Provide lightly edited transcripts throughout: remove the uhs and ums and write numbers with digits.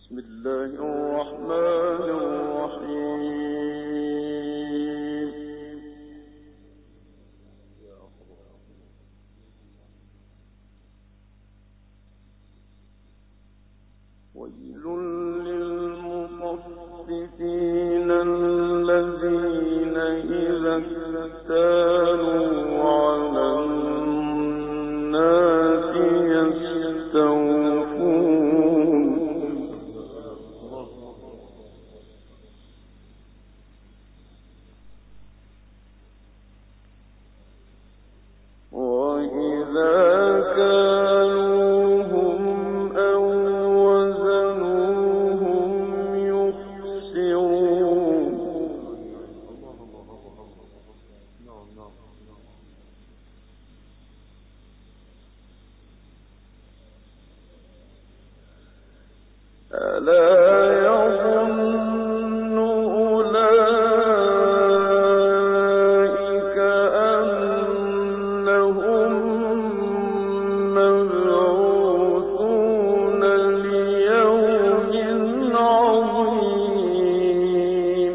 بسم الله الرحمن الرحيم. ويل للمطففين الذين إذا اكتالوا على الناس يستوفون. وإذا كالوهم أو وزنوهم يخسرون. ألا يظن أولئك أنهم مبعوثون ليوم عظيم.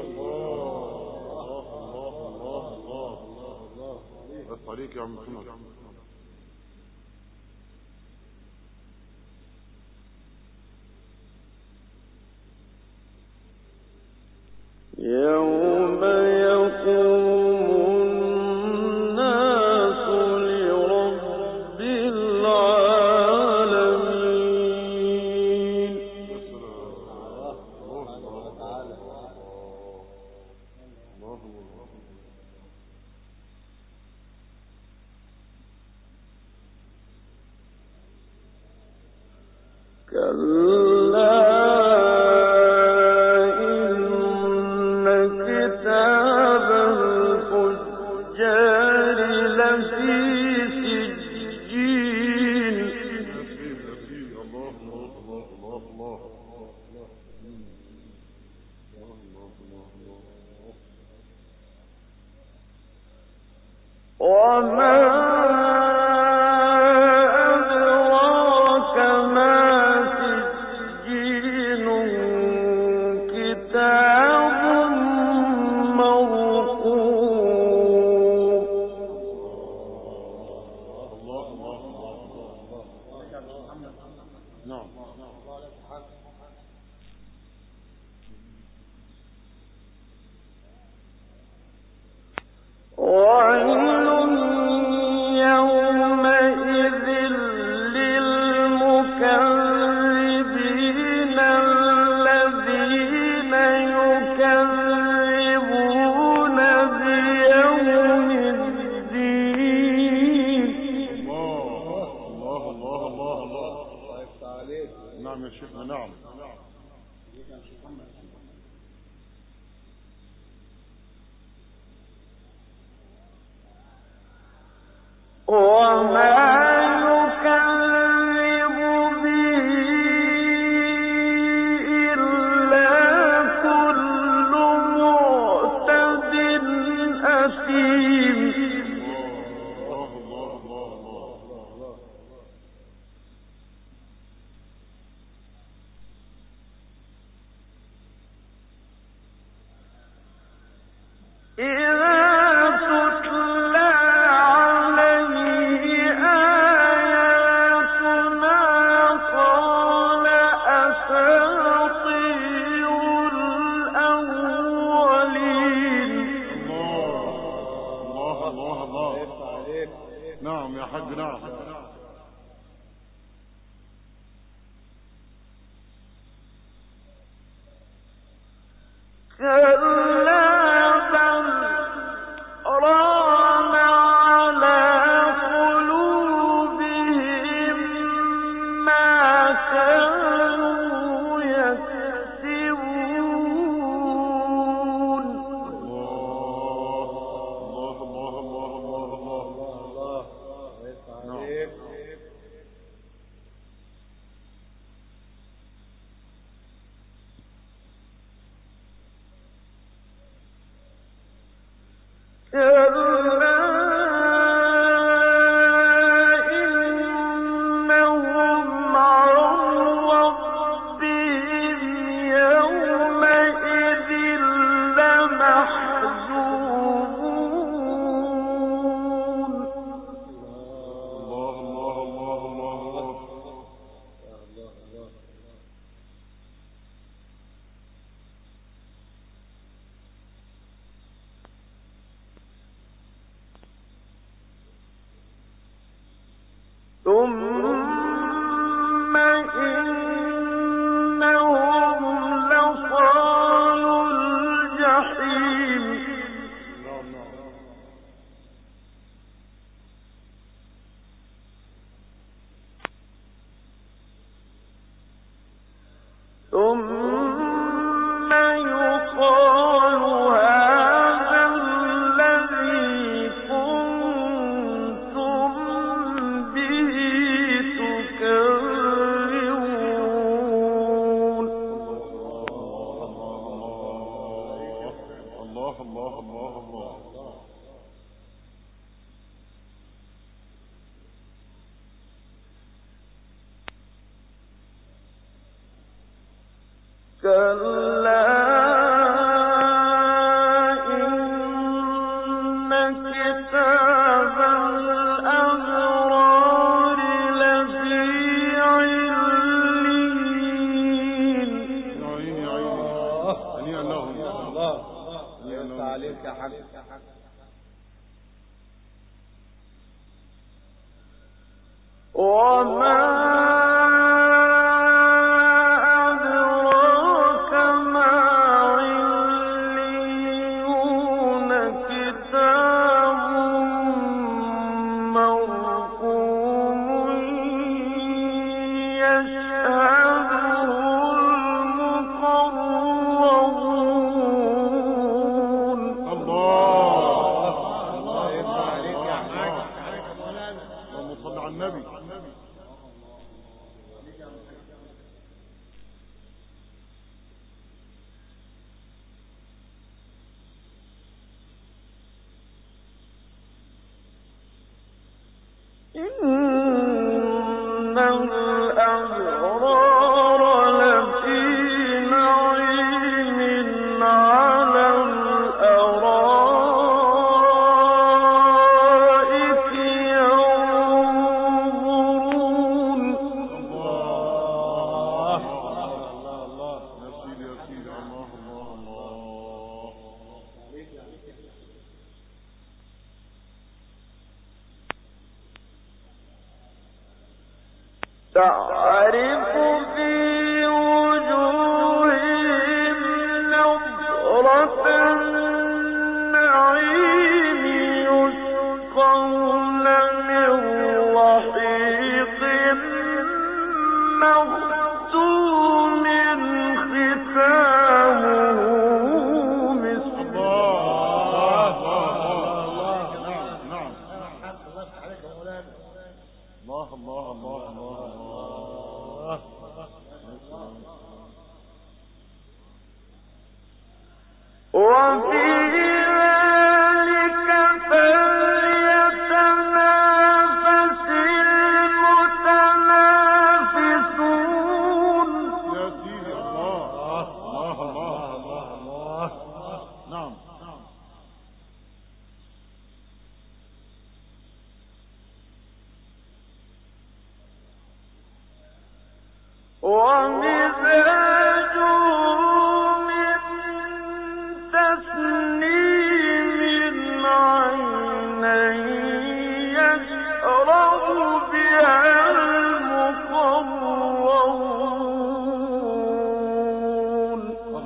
بس عليك يا عم محمد. يوم يقوم الناس لرب العالمين. كلا إن كتاب الفجار لفي سجين. وما أدراك ما سجين. كتاب مرقوم. نعم. ويل يومئذ للمكذبين الذين يكذبون بيوم الدين. الله. نعم يا شيخنا. نعم. وما يكذب به إلا كل معتد أثيم. نعم يا حاج. نعم. كلا بل ران على قلوبهم ما كانوا يكسبون. إنهم عن ربهم ثم إنهم لصال الجحيم ثم يقال هذا الذي كنتم به تكذبون. الله الله الله الله. كلا إن كتاب الأبرار لفي عليين. يا عيني يا عيني. هنيئا لهم. الله يفتح عليك يا حاج. وما أدراك ما عليون كتاب مرقوم يشهده المقربون. الله يفتح عليك يا حاج. اللهم صل على النبي. إن الأبرار لفي نعيم على الأرائك ينظرون. الله الله يا سيدي يا سيدي. الله الله الله. تعرف في وجوههم نضرة النعيم يسقون من رحيق مختوم ختامه مسك. الله نعم. الله الله الله الله. وفي ذلك فليتنافس المتنافسون. يا سيدي. الله الله الله الله. نعم. ومزاجه من تسنيم عينا يشرب بها المقربون.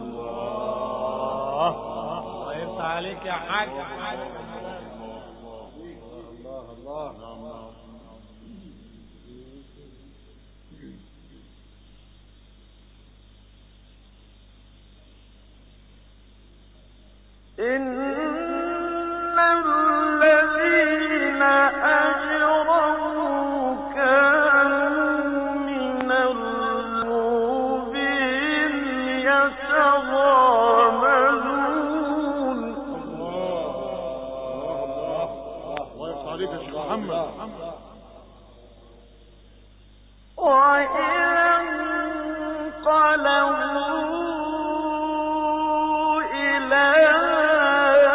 الله يفتح عليك يا حاج. الله الله. إن الذين أجرموا كانوا من المؤمنين يتغامزون. الله يفتح عليك يا شيخ محمد. وإذا انقلبوا إلى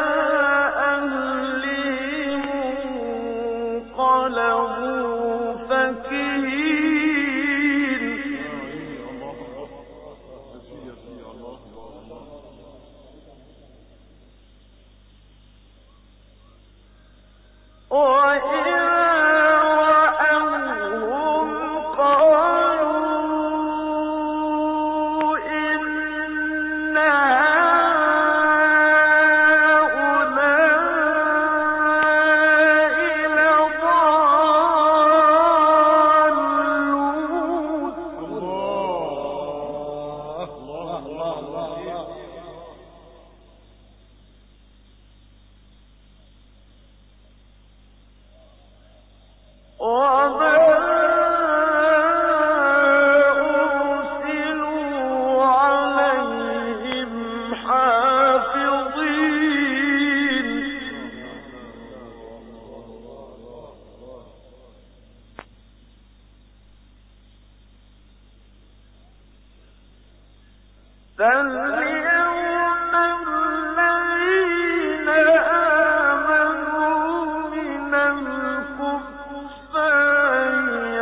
فاليوم الذين آمنوا من الكفار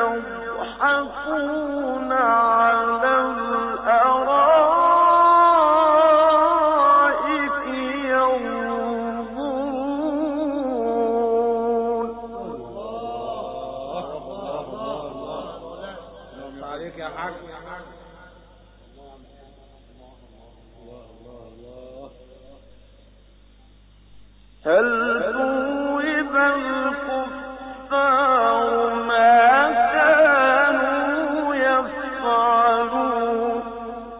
يضحكون على الأرائك ينظرون. عليك يا حاج. هل ثوب الكفار ما كانوا يفعلون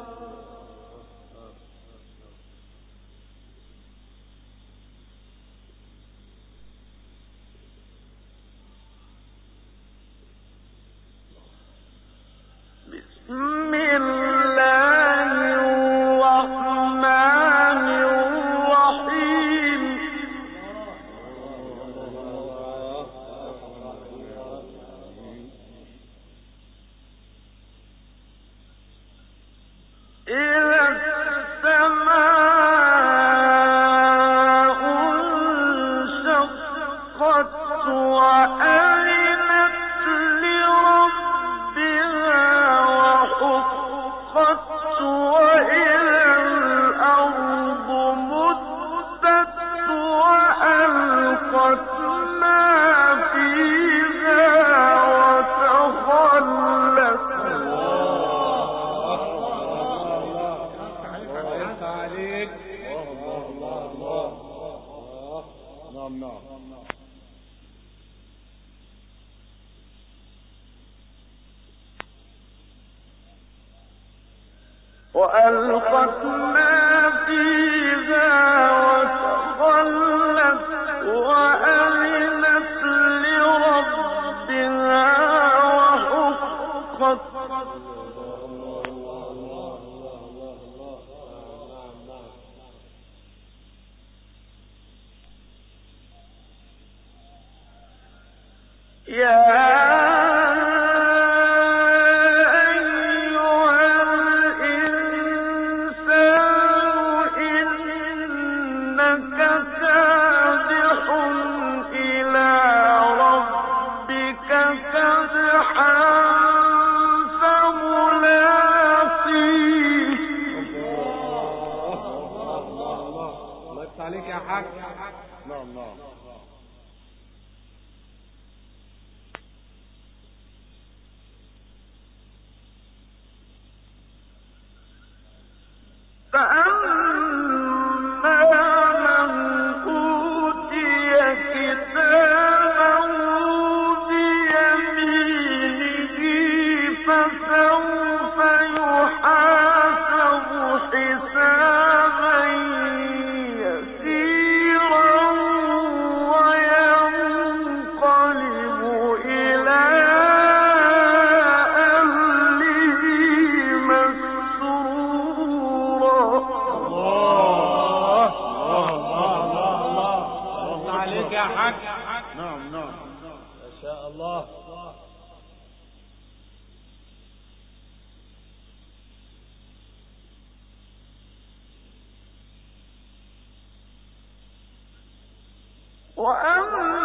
بسم الله الرحمن الرحيم. إذا السماء انشقت وأذنت لربها وحقت وإذا الأرض مدت وألقت ما فيها وتخلت. عليك. نعم نعم. وألقت ما فيها وتخلت وأذنت لربها وحقت. يا عليك يا حاج. نعم نعم. فأما من أوتي كتابه بيمينه فسوف يحاسب حسابا يسيرا وينقلب إلى أهله مسرورا. الله عليك يا حاج. نعم نعم. ما شاء الله. وأما